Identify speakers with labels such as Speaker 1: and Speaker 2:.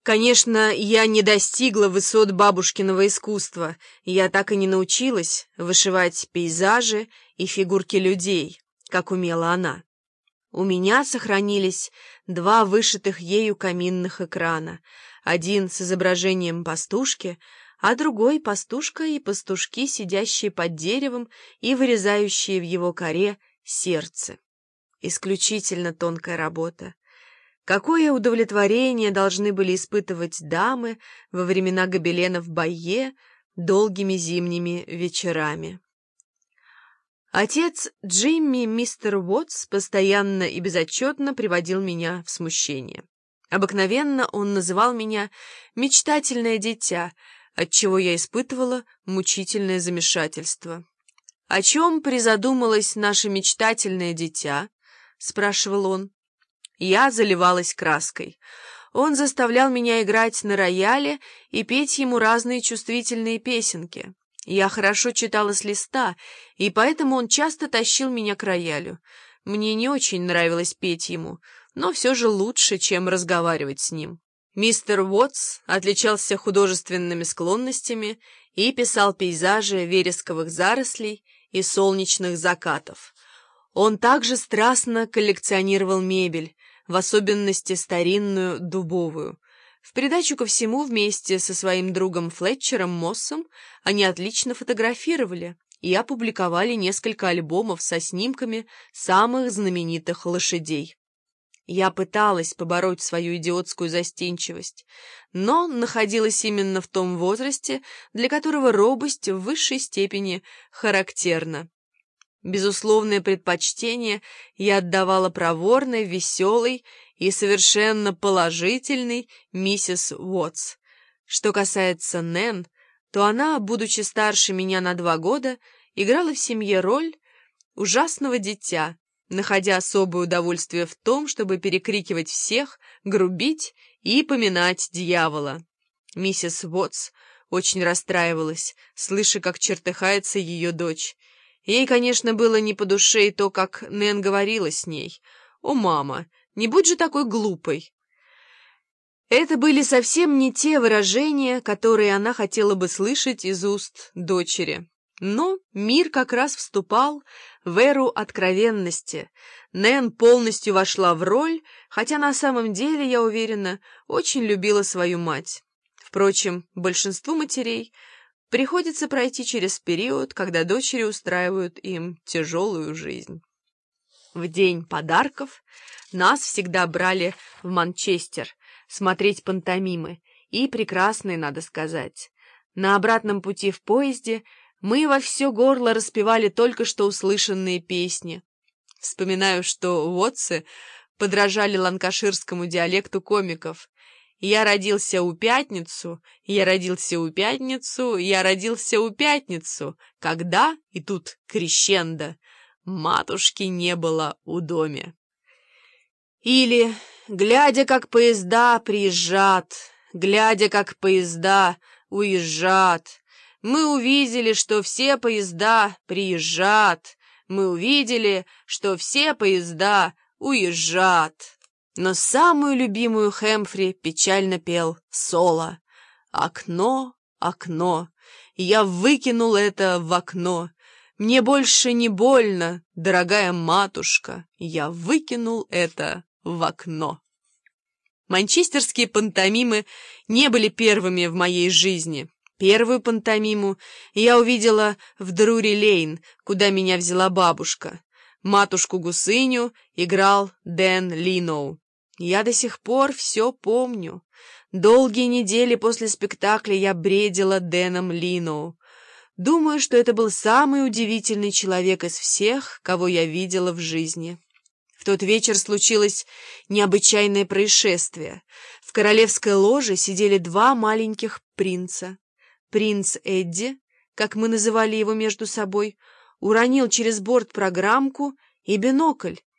Speaker 1: Конечно, я не достигла высот бабушкиного искусства, я так и не научилась вышивать пейзажи и фигурки людей, как умела она. У меня сохранились два вышитых ею каминных экрана, один с изображением пастушки, а другой — пастушка и пастушки, сидящие под деревом и вырезающие в его коре сердце. Исключительно тонкая работа. Какое удовлетворение должны были испытывать дамы во времена гобеленов Байе долгими зимними вечерами. Отец Джимми, мистер Уотс, постоянно и безотчетно приводил меня в смущение. Обыкновенно он называл меня «мечтательное дитя», отчего я испытывала мучительное замешательство. «О чем призадумалось наше мечтательное дитя?» — спрашивал он. Я заливалась краской. Он заставлял меня играть на рояле и петь ему разные чувствительные песенки. Я хорошо читала с листа, и поэтому он часто тащил меня к роялю. Мне не очень нравилось петь ему, но все же лучше, чем разговаривать с ним. Мистер Уотс отличался художественными склонностями и писал пейзажи вересковых зарослей и солнечных закатов. Он также страстно коллекционировал мебель, в особенности старинную дубовую. В придачу ко всему, вместе со своим другом Флетчером Моссом они отлично фотографировали и опубликовали несколько альбомов со снимками самых знаменитых лошадей. Я пыталась побороть свою идиотскую застенчивость, но находилась именно в том возрасте, для которого робость в высшей степени характерна. Безусловное предпочтение я отдавала проворной, веселой и совершенно положительной миссис Уотс. Что касается Нэн, то она, будучи старше меня на 2 года, играла в семье роль ужасного дитя, находя особое удовольствие в том, чтобы перекрикивать всех, грубить и поминать дьявола. Миссис Уотс очень расстраивалась, слыша, как чертыхается ее дочь. Ей, конечно, было не по душе и то, как Нэн говорила с ней. «О, мама, не будь же такой глупой!» Это были совсем не те выражения, которые она хотела бы слышать из уст дочери. Но мир как раз вступал в эру откровенности. Нэн полностью вошла в роль, хотя на самом деле, я уверена, очень любила свою мать. Впрочем, большинству матерей приходится пройти через период, когда дочери устраивают им тяжелую жизнь. В день подарков нас всегда брали в Манчестер смотреть пантомимы, и прекрасные, надо сказать. На обратном пути в поезде мы во все горло распевали только что услышанные песни. Вспоминаю, что Уотсы подражали ланкаширскому диалекту комиков. «Я родился у пятницу, я родился у пятницу, я родился у пятницу, когда, и тут крещендо, матушки не было у доме». Или «Глядя, как поезда приезжат, глядя, как поезда уезжат, мы увидели, что все поезда приезжат, мы увидели, что все поезда уезжат». Но самую любимую Хэмфри печально пел соло. «Окно, окно, я выкинул это в окно. Мне больше не больно, дорогая матушка, я выкинул это в окно». Манчестерские пантомимы не были первыми в моей жизни. Первую пантомиму я увидела в Друри-Лейн, куда меня взяла бабушка. Матушку-гусыню играл Дэн Линоу. Я до сих пор все помню. Долгие недели после спектакля я бредила Дэном Линоу. Думаю, что это был самый удивительный человек из всех, кого я видела в жизни. В тот вечер случилось необычайное происшествие. В королевской ложе сидели 2 маленьких принца. Принц Эдди, как мы называли его между собой, уронил через борт программку и бинокль.